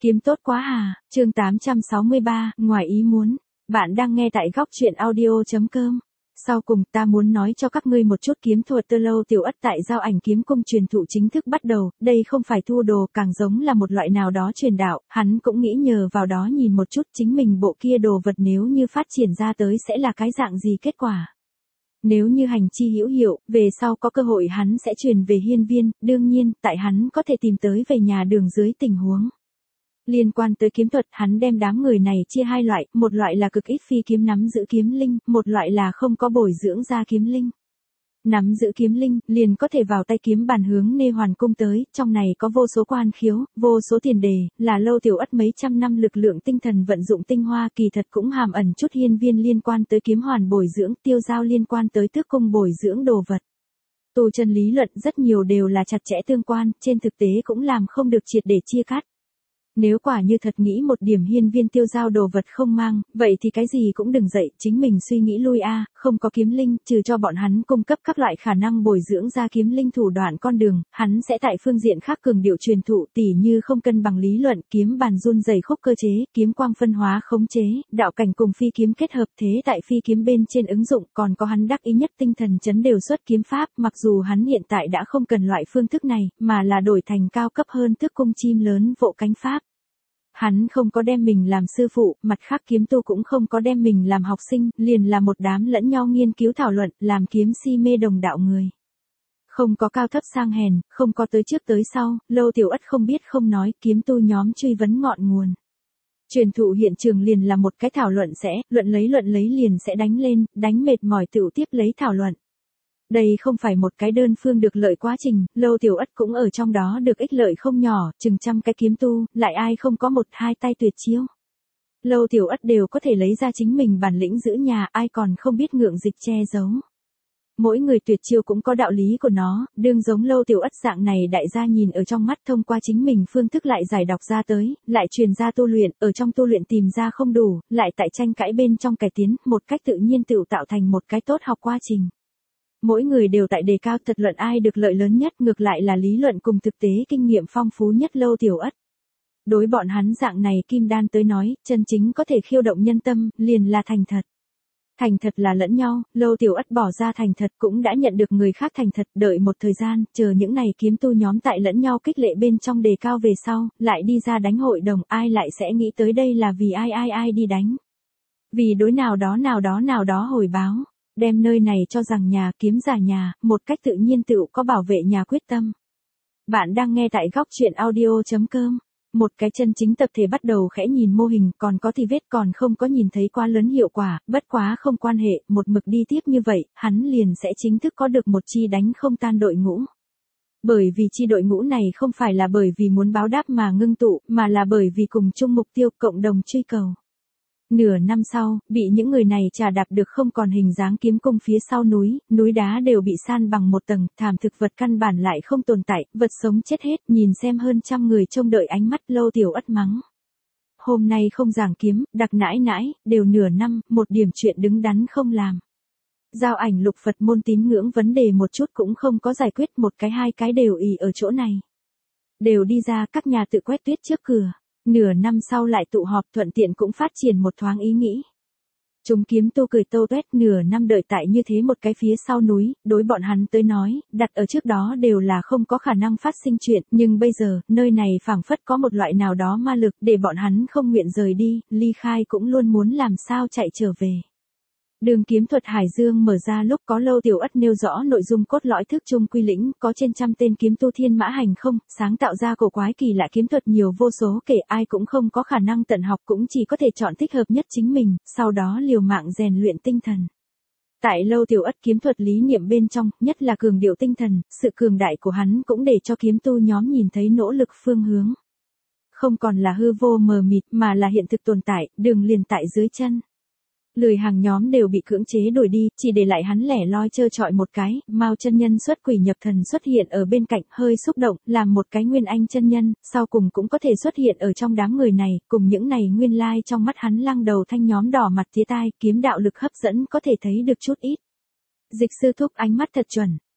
Kiếm tốt quá à, chương 863, ngoài ý muốn. Bạn đang nghe tại góc truyện audio.com. Sau cùng ta muốn nói cho các ngươi một chút kiếm thuật Tơ Lâu Tiểu Ất tại Giao Ảnh Kiếm Cung truyền thụ chính thức bắt đầu, đây không phải thu đồ, càng giống là một loại nào đó truyền đạo, hắn cũng nghĩ nhờ vào đó nhìn một chút chính mình bộ kia đồ vật nếu như phát triển ra tới sẽ là cái dạng gì kết quả. Nếu như hành chi hữu hiệu, về sau có cơ hội hắn sẽ truyền về hiên viên, đương nhiên, tại hắn có thể tìm tới về nhà đường dưới tình huống. Liên quan tới kiếm thuật, hắn đem đám người này chia hai loại, một loại là cực ít phi kiếm nắm giữ kiếm linh, một loại là không có bồi dưỡng ra kiếm linh. Nắm giữ kiếm linh, liền có thể vào tay kiếm bàn hướng Nê Hoàn Cung tới, trong này có vô số quan khiếu, vô số tiền đề, là Lâu Tiểu Ất mấy trăm năm lực lượng tinh thần vận dụng tinh hoa, kỳ thật cũng hàm ẩn chút hiên viên liên quan tới kiếm hoàn bồi dưỡng, tiêu giao liên quan tới tước cung bồi dưỡng đồ vật. Tu chân lý luận rất nhiều đều là chặt chẽ tương quan, trên thực tế cũng làm không được triệt để chia cắt. Nếu quả như thật nghĩ một điểm hiên viên tiêu giao đồ vật không mang, vậy thì cái gì cũng đừng dậy, chính mình suy nghĩ lui không có kiếm linh, trừ cho bọn hắn cung cấp các loại khả năng bồi dưỡng ra kiếm linh thủ đoạn con đường, hắn sẽ tại phương diện khác cường điệu truyền thụ, tỉ như không cân bằng lý luận, kiếm bàn run dày khúc cơ chế, kiếm quang phân hóa khống chế, đạo cảnh cùng phi kiếm kết hợp thế tại phi kiếm bên trên ứng dụng, còn có hắn đắc ý nhất tinh thần chấn đều xuất kiếm pháp, mặc dù hắn hiện tại đã không cần loại phương thức này, mà là đổi thành cao cấp hơn tước cung chim lớn vỗ cánh pháp. Hắn không có đem mình làm sư phụ, mặt khác kiếm tu cũng không có đem mình làm học sinh, liền là một đám lẫn nhau nghiên cứu thảo luận, làm kiếm si mê đồng đạo người. Không có cao thấp sang hèn, không có tới trước tới sau, Lâu Tiểu Ất không biết không nói, kiếm tu nhóm truy vấn ngọn nguồn. Truyền thụ hiện trường liền là một cái thảo luận luận lấy liền sẽ đánh lên, đánh mệt mỏi tựu tiếp lấy thảo luận. Đây không phải một cái đơn phương được lợi quá trình, Lâu Tiểu Ất cũng ở trong đó được ích lợi không nhỏ, chừng trăm cái kiếm tu, lại ai không có một hai tay tuyệt chiêu. Lâu Tiểu Ất đều có thể lấy ra chính mình bản lĩnh giữ nhà, ai còn không biết ngượng dịch che giấu. Mỗi người tuyệt chiêu cũng có đạo lý của nó, đương giống Lâu Tiểu Ất dạng này đại gia nhìn ở trong mắt thông qua chính mình phương thức lại giải đọc ra tới, lại truyền ra tu luyện, ở trong tu luyện tìm ra không đủ, lại tại tranh cãi bên trong cải tiến, một cách tự nhiên tự tạo thành một cái tốt học quá trình. Mỗi người đều tại đề cao thật luận ai được lợi lớn nhất, ngược lại là lý luận cùng thực tế kinh nghiệm phong phú nhất Lâu Tiểu Ất. Đối bọn hắn dạng này kim đan tới nói, chân chính có thể khiêu động nhân tâm, liền là thành thật. Thành thật là lẫn nhau, Lâu Tiểu Ất bỏ ra thành thật cũng đã nhận được người khác thành thật, đợi một thời gian, chờ những này kiếm tu nhóm tại lẫn nhau kích lệ bên trong đề cao về sau, lại đi ra đánh hội đồng, ai lại sẽ nghĩ tới đây là vì ai đi đánh. Vì đối nào đó hồi báo. Đem nơi này cho rằng nhà kiếm giả nhà, một cách tự nhiên tự có bảo vệ nhà quyết tâm. Bạn đang nghe tại góc truyện audio.com. Một cái chân chính tập thể bắt đầu khẽ nhìn mô hình, còn có thì vết còn không có nhìn thấy quá lớn hiệu quả, bất quá không quan hệ, một mực đi tiếp như vậy, hắn liền sẽ chính thức có được một chi đánh không tan đội ngũ. Bởi vì chi đội ngũ này không phải là bởi vì muốn báo đáp mà ngưng tụ, mà là bởi vì cùng chung mục tiêu cộng đồng truy cầu. Nửa năm sau, bị những người này trà đạp được không còn hình dáng kiếm cung phía sau núi đá đều bị san bằng một tầng, thảm thực vật căn bản lại không tồn tại, vật sống chết hết, nhìn xem hơn trăm người trông đợi ánh mắt Lâu Tiểu Ất mắng. Hôm nay không giảng kiếm, đặc nãi, đều nửa năm, một điểm chuyện đứng đắn không làm. Giao ảnh lục Phật môn tín ngưỡng vấn đề một chút cũng không có giải quyết, một cái hai cái đều ì ở chỗ này. Đều đi ra các nhà tự quét tuyết trước cửa. Nửa năm sau lại tụ họp thuận tiện cũng phát triển một thoáng ý nghĩ. Chúng kiếm tu cười tâu tuét, nửa năm đợi tại như thế một cái phía sau núi, đối bọn hắn tới nói, đặt ở trước đó đều là không có khả năng phát sinh chuyện, nhưng bây giờ, nơi này phảng phất có một loại nào đó ma lực để bọn hắn không nguyện rời đi, ly khai cũng luôn muốn làm sao chạy trở về. Đường kiếm thuật Hải Dương mở ra lúc có Lâu Tiểu Ất nêu rõ nội dung cốt lõi thức chung quy lĩnh, có trên trăm tên kiếm tu thiên mã hành không, sáng tạo ra cổ quái kỳ lạ kiếm thuật nhiều vô số kể, ai cũng không có khả năng tận học, cũng chỉ có thể chọn thích hợp nhất chính mình, sau đó liều mạng rèn luyện tinh thần. Tại Lâu Tiểu Ất kiếm thuật lý niệm bên trong, nhất là cường điệu tinh thần, sự cường đại của hắn cũng để cho kiếm tu nhóm nhìn thấy nỗ lực phương hướng. Không còn là hư vô mờ mịt mà là hiện thực tồn tại, đường liền tại dưới chân. Lười hàng nhóm đều bị cưỡng chế đuổi đi, chỉ để lại hắn lẻ loi trơ trọi một cái, Mao chân nhân xuất quỷ nhập thần xuất hiện ở bên cạnh, hơi xúc động, làm một cái nguyên anh chân nhân, sau cùng cũng có thể xuất hiện ở trong đám người này, cùng những này nguyên lai trong mắt hắn lăng đầu thanh nhóm đỏ mặt tía tai, kiếm đạo lực hấp dẫn có thể thấy được chút ít. Dịch sư thúc ánh mắt thật chuẩn.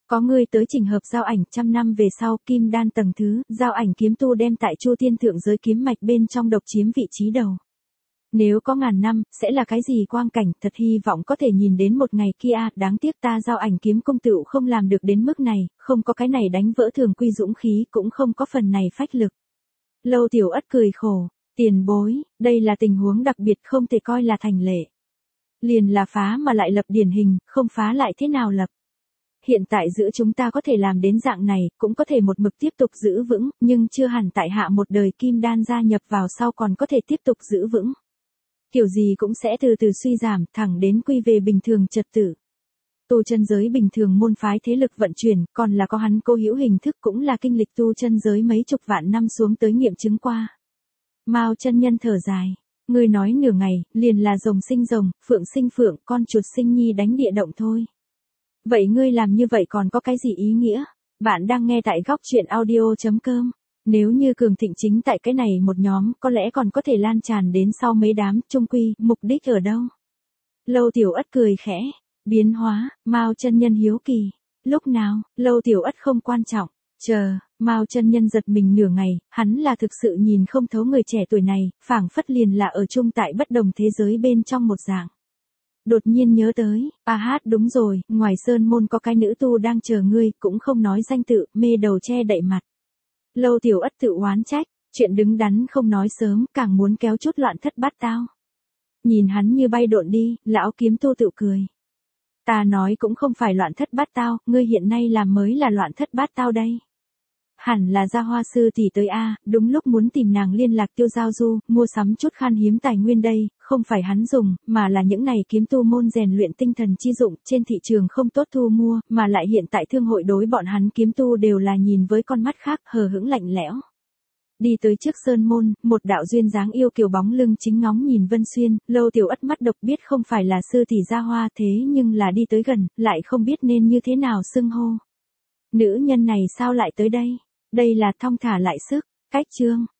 Có ngươi tới trình hợp giao ảnh, trăm năm về sau kim đan tầng thứ, giao ảnh kiếm tu đem tại Chu Thiên thượng giới kiếm mạch bên trong độc chiếm vị trí đầu. Nếu có ngàn năm, sẽ là cái gì quang cảnh, thật hy vọng có thể nhìn đến một ngày kia, đáng tiếc ta giao ảnh kiếm cung tựu không làm được đến mức này, không có cái này đánh vỡ thường quy dũng khí, cũng không có phần này phách lực. Lâu Tiểu Ất cười khổ, tiền bối, đây là tình huống đặc biệt không thể coi là thành lệ. Liền là phá mà lại lập điển hình, không phá lại thế nào lập. Hiện tại giữa chúng ta có thể làm đến dạng này, cũng có thể một mực tiếp tục giữ vững, nhưng chưa hẳn tại hạ một đời kim đan gia nhập vào sau còn có thể tiếp tục giữ vững. Kiểu gì cũng sẽ từ từ suy giảm, thẳng đến quy về bình thường trật tự. Tu chân giới bình thường môn phái thế lực vận chuyển, còn là có hắn cố hữu hình thức cũng là kinh lịch tu chân giới mấy chục vạn năm xuống tới nghiệm chứng qua. Mao chân nhân thở dài, ngươi nói nửa ngày, liền là rồng sinh rồng, phượng sinh phượng, con chuột sinh nhi đánh địa động thôi. Vậy ngươi làm như vậy còn có cái gì ý nghĩa? Bạn đang nghe tại góc truyện audio.com. Nếu như cường thịnh chính tại cái này một nhóm, có lẽ còn có thể lan tràn đến sau mấy đám, chung quy, mục đích ở đâu? Lâu Tiểu Ất cười khẽ, biến hóa, Mao chân nhân hiếu kỳ. Lúc nào? Lâu Tiểu Ất không quan trọng. Chờ, Mao chân nhân giật mình nửa ngày, hắn là thực sự nhìn không thấu người trẻ tuổi này, phảng phất liền là ở chung tại bất đồng thế giới bên trong một dạng. Đột nhiên nhớ tới, đúng rồi, ngoài sơn môn có cái nữ tu đang chờ ngươi, cũng không nói danh tự, mê đầu che đậy mặt. Lâu Tiểu Ất tự oán trách, chuyện đứng đắn không nói sớm, càng muốn kéo chút loạn thất bát tao. Nhìn hắn như bay độn đi, lão kiếm tu tự cười. Ta nói cũng không phải loạn thất bát tao, ngươi hiện nay làm mới là loạn thất bát tao đây. Hẳn là Gia Hoa sư tỷ tới đúng lúc muốn tìm nàng liên lạc Tiêu Giao Du, mua sắm chút khan hiếm tài nguyên đây, không phải hắn dùng, mà là những này kiếm tu môn rèn luyện tinh thần chi dụng, trên thị trường không tốt thu mua, mà lại hiện tại thương hội đối bọn hắn kiếm tu đều là nhìn với con mắt khác, hờ hững lạnh lẽo. Đi tới trước sơn môn, một đạo duyên dáng yêu kiều bóng lưng chính ngóng nhìn Vân Xuyên, Lâu Tiểu Ất mắt độc biết không phải là sư tỷ Gia Hoa thế nhưng là đi tới gần, lại không biết nên như thế nào xưng hô. Nữ nhân này sao lại tới đây? Đây là thong thả lại sức, cách chương.